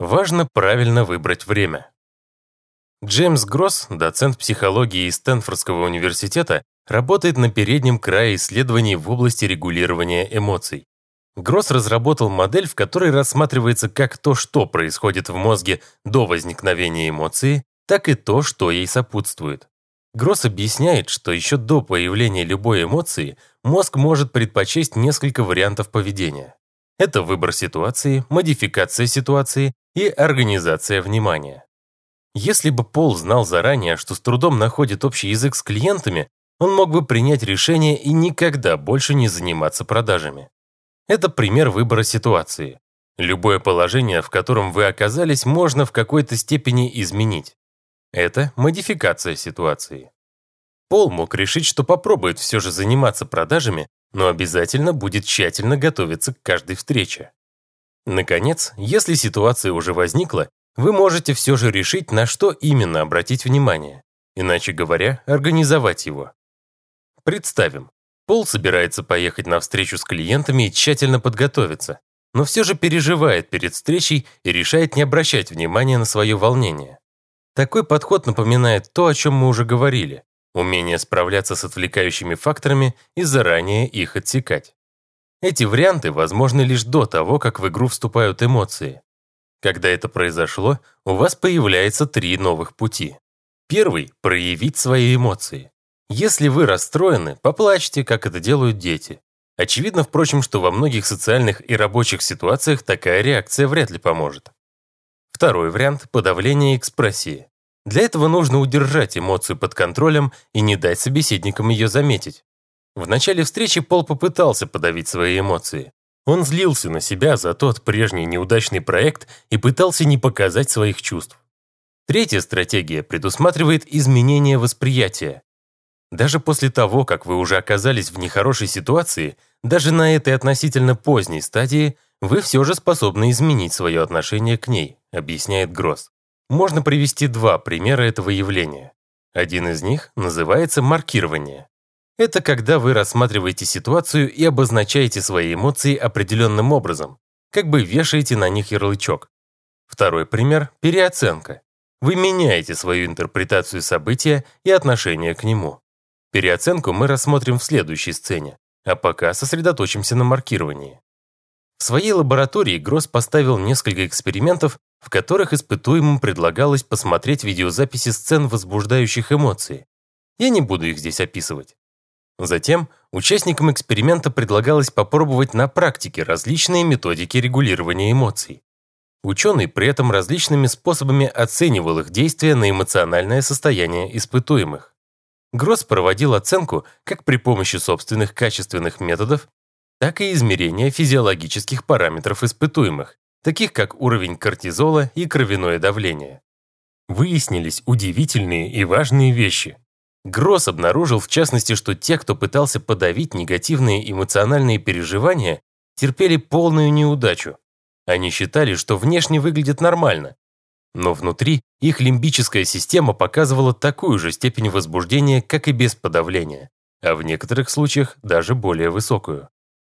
Важно правильно выбрать время. Джеймс Гросс, доцент психологии из Стэнфордского университета, работает на переднем крае исследований в области регулирования эмоций. Гросс разработал модель, в которой рассматривается как то, что происходит в мозге до возникновения эмоции, так и то, что ей сопутствует. Гросс объясняет, что еще до появления любой эмоции мозг может предпочесть несколько вариантов поведения. Это выбор ситуации, модификация ситуации и организация внимания. Если бы Пол знал заранее, что с трудом находит общий язык с клиентами, он мог бы принять решение и никогда больше не заниматься продажами. Это пример выбора ситуации. Любое положение, в котором вы оказались, можно в какой-то степени изменить. Это модификация ситуации. Пол мог решить, что попробует все же заниматься продажами, но обязательно будет тщательно готовиться к каждой встрече. Наконец, если ситуация уже возникла, вы можете все же решить, на что именно обратить внимание, иначе говоря, организовать его. Представим, Пол собирается поехать на встречу с клиентами и тщательно подготовиться, но все же переживает перед встречей и решает не обращать внимания на свое волнение. Такой подход напоминает то, о чем мы уже говорили, умение справляться с отвлекающими факторами и заранее их отсекать. Эти варианты возможны лишь до того, как в игру вступают эмоции. Когда это произошло, у вас появляется 3 новых пути. Первый – проявить свои эмоции. Если вы расстроены, поплачьте, как это делают дети. Очевидно, впрочем, что во многих социальных и рабочих ситуациях такая реакция вряд ли поможет. Второй вариант – подавление экспрессии. Для этого нужно удержать эмоцию под контролем и не дать собеседникам ее заметить. В начале встречи Пол попытался подавить свои эмоции. Он злился на себя за тот прежний неудачный проект и пытался не показать своих чувств. Третья стратегия предусматривает изменение восприятия. Даже после того, как вы уже оказались в нехорошей ситуации, даже на этой относительно поздней стадии, вы все же способны изменить свое отношение к ней, объясняет Гросс. Можно привести 2 примера этого явления. Один из них называется маркирование. Это когда вы рассматриваете ситуацию и обозначаете свои эмоции определенным образом, как бы вешаете на них ярлычок. Второй пример – переоценка. Вы меняете свою интерпретацию события и отношение к нему. Переоценку мы рассмотрим в следующей сцене, а пока сосредоточимся на маркировании. В своей лаборатории Гросс поставил несколько экспериментов, в которых испытуемым предлагалось посмотреть видеозаписи сцен, возбуждающих эмоции. Я не буду их здесь описывать. Затем участникам эксперимента предлагалось попробовать на практике различные методики регулирования эмоций. Ученый при этом различными способами оценивал их действия на эмоциональное состояние испытуемых. Гросс проводил оценку как при помощи собственных качественных методов, так и измерения физиологических параметров испытуемых, таких как уровень кортизола и кровяное давление. Выяснились удивительные и важные вещи. Гросс обнаружил, в частности, что те, кто пытался подавить негативные эмоциональные переживания, терпели полную неудачу. Они считали, что внешне выглядят нормально, но внутри их лимбическая система показывала такую же степень возбуждения, как и без подавления, а в некоторых случаях даже более высокую.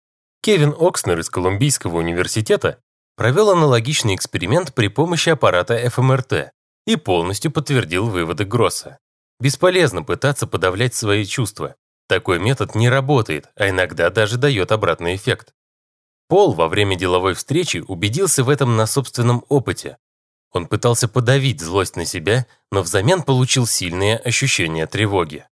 Кевин Окснер из Колумбийского университета провел аналогичный эксперимент при помощи аппарата ФМРТ и полностью подтвердил выводы Гросса. Бесполезно пытаться подавлять свои чувства. Такой метод не работает, а иногда даже дает обратный эффект. Пол во время деловой встречи убедился в этом на собственном опыте. Он пытался подавить злость на себя, но взамен получил сильные ощущения тревоги.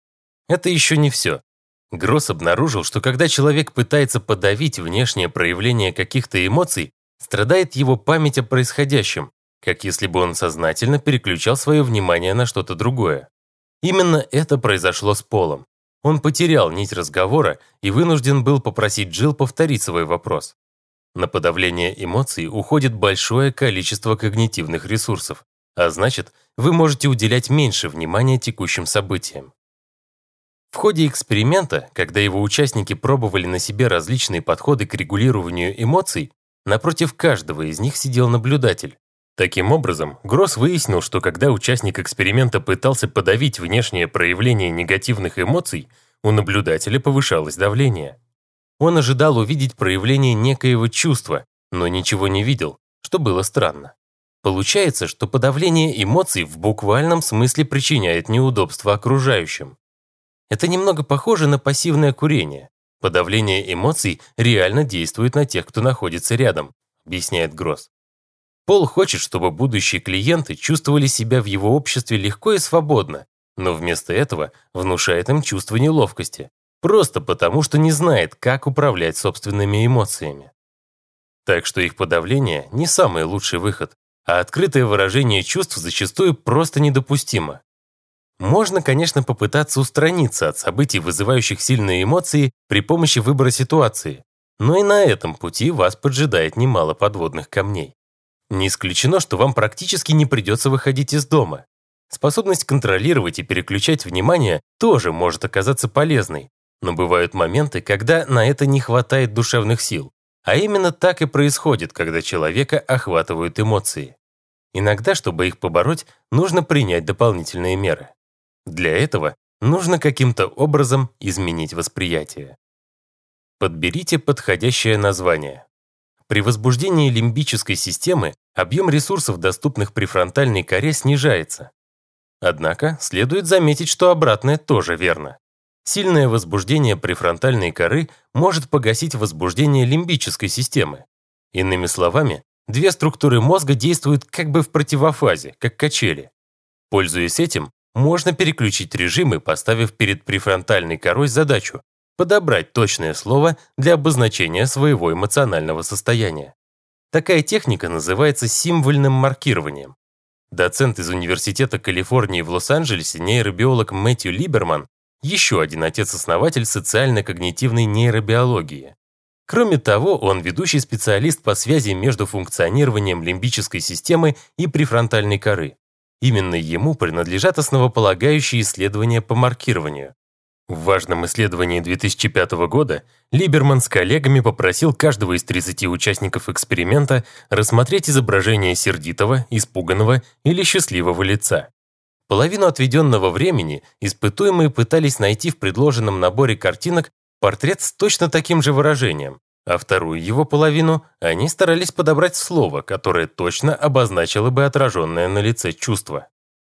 Это еще не все. Гросс обнаружил, что когда человек пытается подавить внешнее проявление каких-то эмоций, страдает его память о происходящем, как если бы он сознательно переключал свое внимание на что-то другое. Именно это произошло с Полом. Он потерял нить разговора и вынужден был попросить Джилл повторить свой вопрос. На подавление эмоций уходит большое количество когнитивных ресурсов, а значит, вы можете уделять меньше внимания текущим событиям. В ходе эксперимента, когда его участники пробовали на себе различные подходы к регулированию эмоций, напротив каждого из них сидел наблюдатель. Таким образом, Гросс выяснил, что когда участник эксперимента пытался подавить внешнее проявление негативных эмоций, у наблюдателя повышалось давление. Он ожидал увидеть проявление некоего чувства, но ничего не видел, что было странно. Получается, что подавление эмоций в буквальном смысле причиняет неудобства окружающим. Это немного похоже на пассивное курение. Подавление эмоций реально действует на тех, кто находится рядом, объясняет Гросс. Пол хочет, чтобы будущие клиенты чувствовали себя в его обществе легко и свободно, но вместо этого внушает им чувство неловкости, просто потому что не знает, как управлять собственными эмоциями. Так что их подавление не самый лучший выход, а открытое выражение чувств зачастую просто недопустимо. Можно, конечно, попытаться устраниться от событий, вызывающих сильные эмоции, при помощи выбора ситуации, но и на этом пути вас поджидает немало подводных камней. Не исключено, что вам практически не придется выходить из дома. Способность контролировать и переключать внимание тоже может оказаться полезной, но бывают моменты, когда на это не хватает душевных сил. А именно так и происходит, когда человека охватывают эмоции. Иногда, чтобы их побороть, нужно принять дополнительные меры. Для этого нужно каким-то образом изменить восприятие. Подберите подходящее название. При возбуждении лимбической системы объем ресурсов, доступных префронтальной коре, снижается. Однако следует заметить, что обратное тоже верно. Сильное возбуждение префронтальной коры может погасить возбуждение лимбической системы. Иными словами, две структуры мозга действуют как бы в противофазе, как качели. Пользуясь этим, можно переключить режимы, поставив перед префронтальной корой задачу подобрать точное слово для обозначения своего эмоционального состояния. Такая техника называется символьным маркированием. Доцент из Университета Калифорнии в Лос-Анджелесе, нейробиолог Мэтью Либерман, еще один отец-основатель социально-когнитивной нейробиологии. Кроме того, он ведущий специалист по связи между функционированием лимбической системы и префронтальной коры. Именно ему принадлежат основополагающие исследования по маркированию. В важном исследовании 2005 года Либерман с коллегами попросил каждого из 30 участников эксперимента рассмотреть изображение сердитого, испуганного или счастливого лица. Половину отведенного времени испытуемые пытались найти в предложенном наборе картинок портрет с точно таким же выражением, а вторую его половину они старались подобрать слово, которое точно обозначило бы отраженное на лице чувство.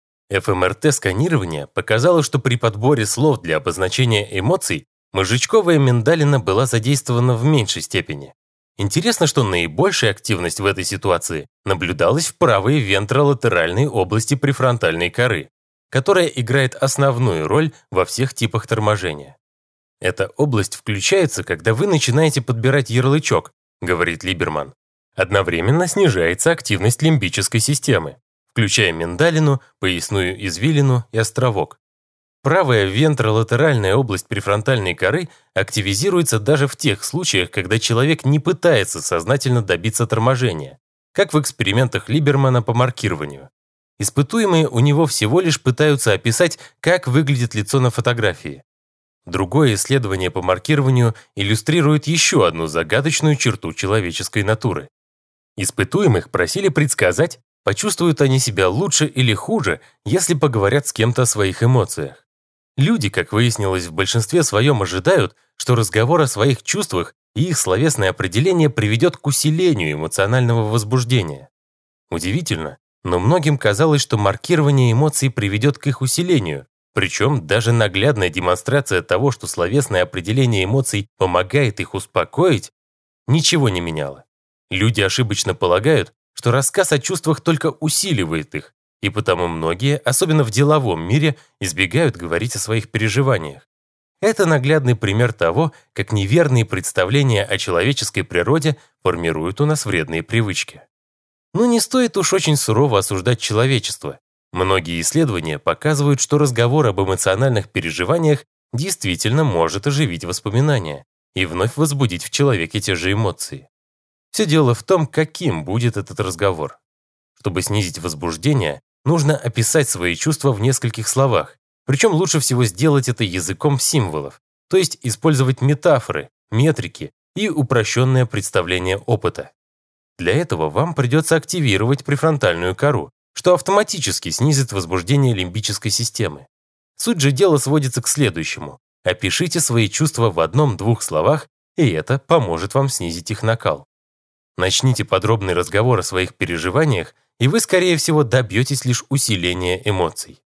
ФМРТ-сканирование показало, что при подборе слов для обозначения эмоций мозжечковая миндалина была задействована в меньшей степени. Интересно, что наибольшая активность в этой ситуации наблюдалась в правой вентролатеральной области префронтальной коры, которая играет основную роль во всех типах торможения. Эта область включается, когда вы начинаете подбирать ярлычок, говорит Либерман. Одновременно снижается активность лимбической системы, включая миндалину, поясную извилину и островок. Правая вентролатеральная область префронтальной коры активизируется даже в тех случаях, когда человек не пытается сознательно добиться торможения, как в экспериментах Либермана по маркированию. Испытуемые у него всего лишь пытаются описать, как выглядит лицо на фотографии. Другое исследование по маркированию иллюстрирует еще одну загадочную черту человеческой натуры. Испытуемых просили предсказать, почувствуют они себя лучше или хуже, если поговорят с кем-то о своих эмоциях. Люди, как выяснилось, в большинстве своем ожидают, что разговор о своих чувствах и их словесное определение приведет к усилению эмоционального возбуждения. Удивительно, но многим казалось, что маркирование эмоций приведет к их усилению, причем даже наглядная демонстрация того, что словесное определение эмоций помогает их успокоить, ничего не меняло. Люди ошибочно полагают, что рассказ о чувствах только усиливает их, и потому многие, особенно в деловом мире, избегают говорить о своих переживаниях. Это наглядный пример того, как неверные представления о человеческой природе формируют у нас вредные привычки. Но не стоит уж очень сурово осуждать человечество. Многие исследования показывают, что разговор об эмоциональных переживаниях действительно может оживить воспоминания и вновь возбудить в человеке те же эмоции. Все дело в том, каким будет этот разговор. Чтобы снизить возбуждение, нужно описать свои чувства в нескольких словах, причем лучше всего сделать это языком символов, то есть использовать метафоры, метрики и упрощенное представление опыта. Для этого вам придется активировать префронтальную кору, что автоматически снизит возбуждение лимбической системы. Суть же дела сводится к следующему. Опишите свои чувства в 1-2 словах, и это поможет вам снизить их накал. Начните подробный разговор о своих переживаниях, и вы, скорее всего, добьетесь лишь усиления эмоций.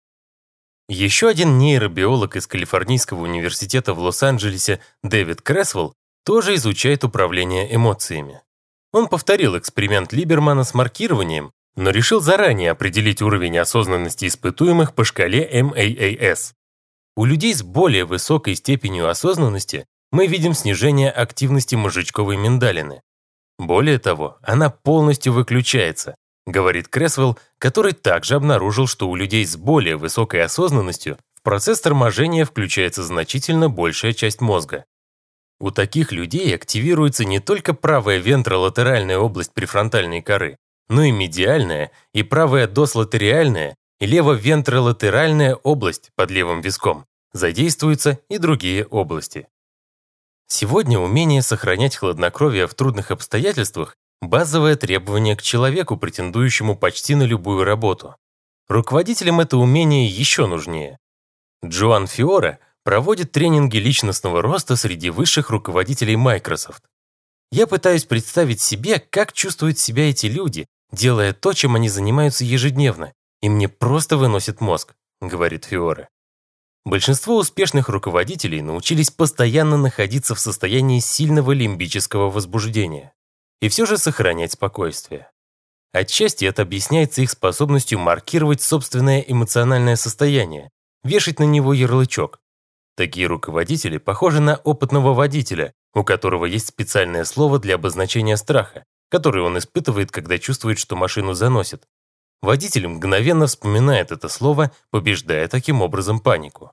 Еще один нейробиолог из Калифорнийского университета в Лос-Анджелесе Дэвид Крэсвелл тоже изучает управление эмоциями. Он повторил эксперимент Либермана с маркированием, но решил заранее определить уровень осознанности испытуемых по шкале MAAS. У людей с более высокой степенью осознанности мы видим снижение активности мозжечковой миндалины. Более того, она полностью выключается, говорит Крэсвелл, который также обнаружил, что у людей с более высокой осознанностью в процесс торможения включается значительно большая часть мозга. У таких людей активируется не только правая вентролатеральная область префронтальной коры, но и медиальная, и правая дослатериальная, и лево-вентролатеральная область под левым виском. Задействуются и другие области. Сегодня умение сохранять хладнокровие в трудных обстоятельствах – базовое требование к человеку, претендующему почти на любую работу. Руководителям это умение еще нужнее. Джоан Фиора проводит тренинги личностного роста среди высших руководителей Microsoft. Я пытаюсь представить себе, как чувствуют себя эти люди, делая то, чем они занимаются ежедневно, и мне просто выносит мозг, говорит Фиора. Большинство успешных руководителей научились постоянно находиться в состоянии сильного лимбического возбуждения и все же сохранять спокойствие. Отчасти это объясняется их способностью маркировать собственное эмоциональное состояние, вешать на него ярлычок. Такие руководители похожи на опытного водителя, у которого есть специальное слово для обозначения страха, который он испытывает, когда чувствует, что машину заносит. Водитель мгновенно вспоминает это слово, побеждая таким образом панику.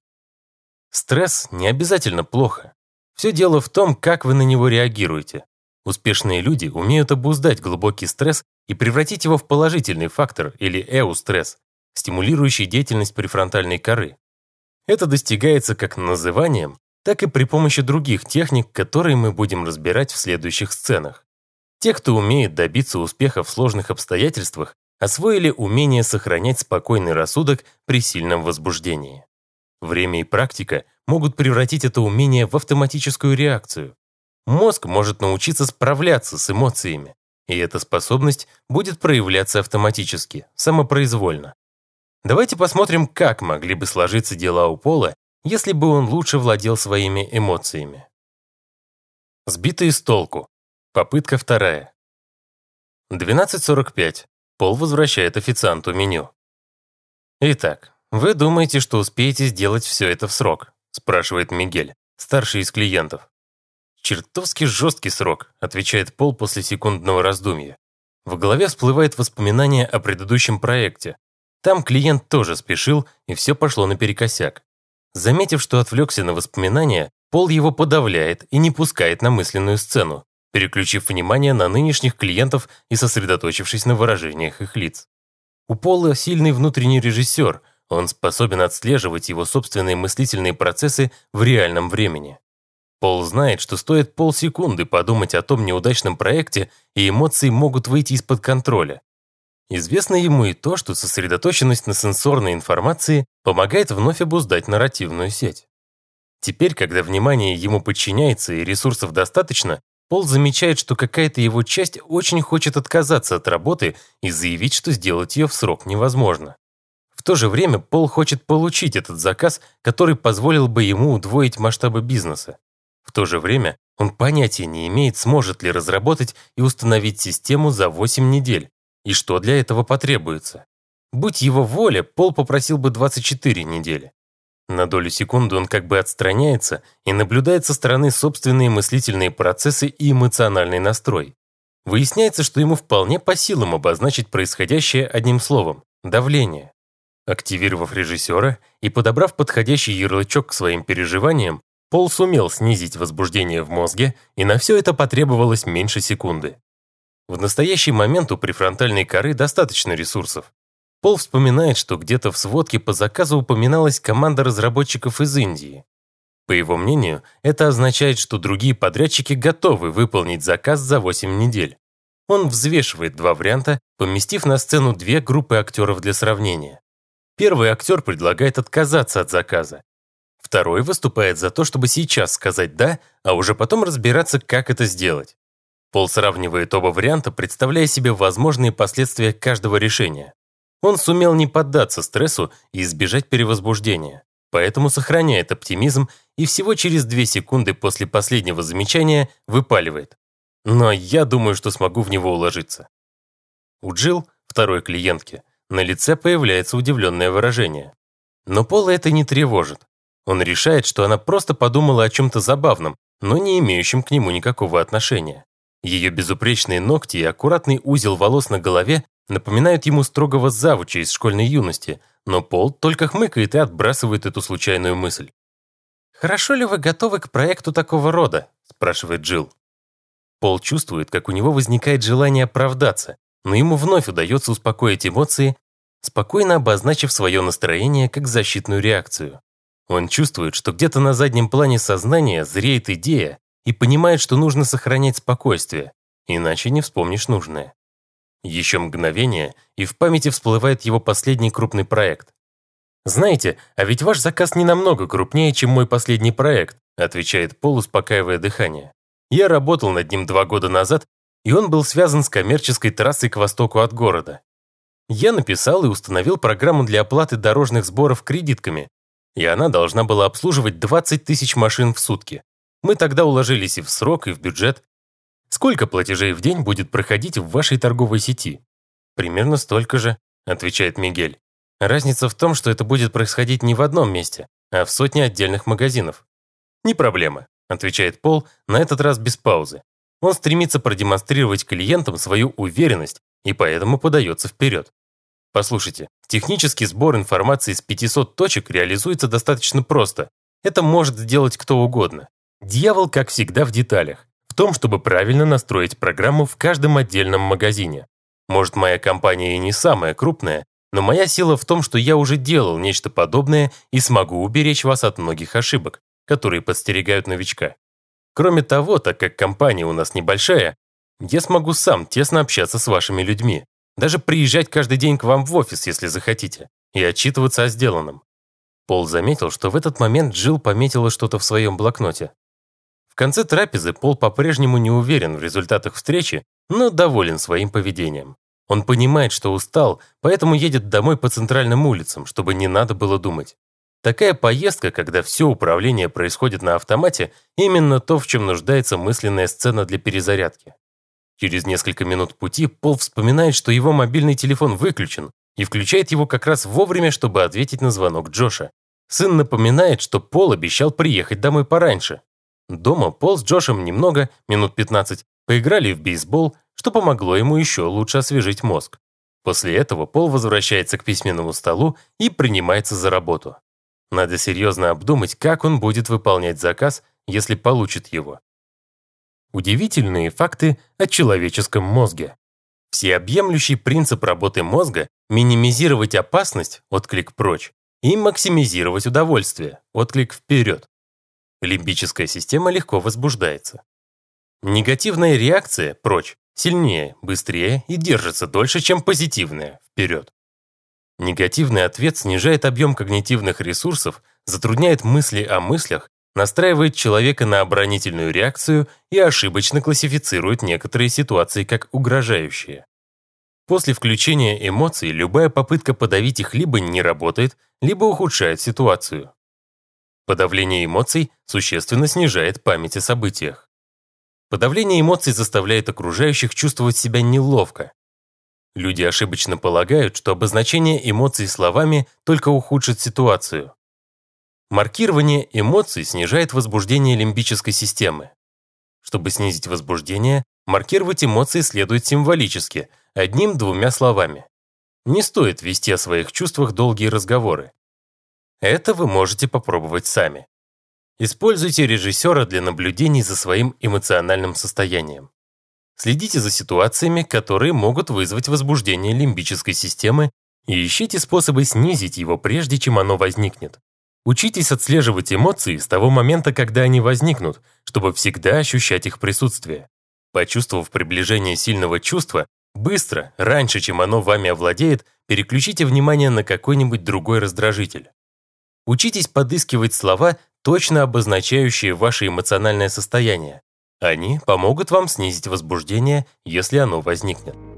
Стресс не обязательно плохо. Все дело в том, как вы на него реагируете. Успешные люди умеют обуздать глубокий стресс и превратить его в положительный фактор или эустресс, стимулирующий деятельность префронтальной коры. Это достигается как называнием, так и при помощи других техник, которые мы будем разбирать в следующих сценах. Те, кто умеет добиться успеха в сложных обстоятельствах, освоили умение сохранять спокойный рассудок при сильном возбуждении. Время и практика могут превратить это умение в автоматическую реакцию. Мозг может научиться справляться с эмоциями, и эта способность будет проявляться автоматически, самопроизвольно. Давайте посмотрим, как могли бы сложиться дела у Пола, если бы он лучше владел своими эмоциями. Сбитые с толку. Попытка вторая. 12:45. Пол возвращает официанту меню. «Итак, вы думаете, что успеете сделать все это в срок?» спрашивает Мигель, старший из клиентов. «Чертовски жесткий срок», отвечает Пол после секундного раздумья. В голове всплывает воспоминание о предыдущем проекте. Там клиент тоже спешил, и все пошло наперекосяк. Заметив, что отвлекся на воспоминания, Пол его подавляет и не пускает на мысленную сцену, переключив внимание на нынешних клиентов и сосредоточившись на выражениях их лиц. У Пола сильный внутренний режиссер, он способен отслеживать его собственные мыслительные процессы в реальном времени. Пол знает, что стоит полсекунды подумать о том неудачном проекте, и эмоции могут выйти из-под контроля. Известно ему и то, что сосредоточенность на сенсорной информации помогает вновь обуздать нарративную сеть. Теперь, когда внимание ему подчиняется и ресурсов достаточно, Пол замечает, что какая-то его часть очень хочет отказаться от работы и заявить, что сделать ее в срок невозможно. В то же время Пол хочет получить этот заказ, который позволил бы ему удвоить масштабы бизнеса. В то же время он понятия не имеет, сможет ли разработать и установить систему за 8 недель, и что для этого потребуется. Будь его воля, Пол попросил бы 24 недели. На долю секунды он как бы отстраняется и наблюдает со стороны собственные мыслительные процессы и эмоциональный настрой. Выясняется, что ему вполне по силам обозначить происходящее одним словом – давление. Активировав режиссера и подобрав подходящий ярлычок к своим переживаниям, Пол сумел снизить возбуждение в мозге, и на все это потребовалось меньше секунды. В настоящий момент у префронтальной коры достаточно ресурсов. Пол вспоминает, что где-то в сводке по заказу упоминалась команда разработчиков из Индии. По его мнению, это означает, что другие подрядчики готовы выполнить заказ за 8 недель. Он взвешивает два варианта, поместив на сцену две группы актеров для сравнения. Первый актер предлагает отказаться от заказа. Второй выступает за то, чтобы сейчас сказать «да», а уже потом разбираться, как это сделать. Пол сравнивает оба варианта, представляя себе возможные последствия каждого решения. Он сумел не поддаться стрессу и избежать перевозбуждения, поэтому сохраняет оптимизм и всего через 2 секунды после последнего замечания выпаливает. Но я думаю, что смогу в него уложиться. У Джилл, второй клиентки, на лице появляется удивленное выражение. Но Пола это не тревожит. Он решает, что она просто подумала о чем-то забавном, но не имеющем к нему никакого отношения. Ее безупречные ногти и аккуратный узел волос на голове напоминают ему строгого завуча из школьной юности, но Пол только хмыкает и отбрасывает эту случайную мысль. «Хорошо ли вы готовы к проекту такого рода?» – спрашивает Джилл. Пол чувствует, как у него возникает желание оправдаться, но ему вновь удается успокоить эмоции, спокойно обозначив свое настроение как защитную реакцию. Он чувствует, что где-то на заднем плане сознания зреет идея и понимает, что нужно сохранять спокойствие, иначе не вспомнишь нужное. Еще мгновение, и в памяти всплывает его последний крупный проект. «Знаете, а ведь ваш заказ не намного крупнее, чем мой последний проект», отвечает Пол, успокаивая дыхание. «Я работал над ним 2 года назад, и он был связан с коммерческой трассой к востоку от города. Я написал и установил программу для оплаты дорожных сборов кредитками, и она должна была обслуживать 20 тысяч машин в сутки. Мы тогда уложились и в срок, и в бюджет. Сколько платежей в день будет проходить в вашей торговой сети?» «Примерно столько же», отвечает Мигель. «Разница в том, что это будет происходить не в одном месте, а в сотне отдельных магазинов». «Не проблема», отвечает Пол, на этот раз без паузы. Он стремится продемонстрировать клиентам свою уверенность и поэтому подается вперед. Послушайте, технический сбор информации с 500 точек реализуется достаточно просто. Это может сделать кто угодно. Дьявол, как всегда, в деталях. В том, чтобы правильно настроить программу в каждом отдельном магазине. Может, моя компания и не самая крупная, но моя сила в том, что я уже делал нечто подобное и смогу уберечь вас от многих ошибок, которые подстерегают новичка. Кроме того, так как компания у нас небольшая, я смогу сам тесно общаться с вашими людьми, даже приезжать каждый день к вам в офис, если захотите, и отчитываться о сделанном». Пол заметил, что в этот момент Джилл пометила что-то в своем блокноте. В конце трапезы Пол по-прежнему не уверен в результатах встречи, но доволен своим поведением. Он понимает, что устал, поэтому едет домой по центральным улицам, чтобы не надо было думать. Такая поездка, когда все управление происходит на автомате, именно то, в чем нуждается мысленная сцена для перезарядки. Через несколько минут пути Пол вспоминает, что его мобильный телефон выключен, и включает его как раз вовремя, чтобы ответить на звонок Джоша. Сын напоминает, что Пол обещал приехать домой пораньше. Дома Пол с Джошем немного, минут 15, поиграли в бейсбол, что помогло ему еще лучше освежить мозг. После этого Пол возвращается к письменному столу и принимается за работу. Надо серьезно обдумать, как он будет выполнять заказ, если получит его. Удивительные факты о человеческом мозге. Всеобъемлющий принцип работы мозга – минимизировать опасность, отклик прочь, и максимизировать удовольствие, отклик вперед. Лимбическая система легко возбуждается. Негативная реакция, прочь, сильнее, быстрее и держится дольше, чем позитивная, вперед. Негативный ответ снижает объем когнитивных ресурсов, затрудняет мысли о мыслях, настраивает человека на оборонительную реакцию и ошибочно классифицирует некоторые ситуации как угрожающие. После включения эмоций любая попытка подавить их либо не работает, либо ухудшает ситуацию. Подавление эмоций существенно снижает память о событиях. Подавление эмоций заставляет окружающих чувствовать себя неловко. Люди ошибочно полагают, что обозначение эмоций словами только ухудшит ситуацию. Маркирование эмоций снижает возбуждение лимбической системы. Чтобы снизить возбуждение, маркировать эмоции следует символически, 1-2 словами. Не стоит вести о своих чувствах долгие разговоры. Это вы можете попробовать сами. Используйте режиссера для наблюдений за своим эмоциональным состоянием. Следите за ситуациями, которые могут вызвать возбуждение лимбической системы, и ищите способы снизить его, прежде чем оно возникнет. Учитесь отслеживать эмоции с того момента, когда они возникнут, чтобы всегда ощущать их присутствие. Почувствовав приближение сильного чувства, быстро, раньше, чем оно вами овладеет, переключите внимание на какой-нибудь другой раздражитель. Учитесь подыскивать слова, точно обозначающие ваше эмоциональное состояние. Они помогут вам снизить возбуждение, если оно возникнет.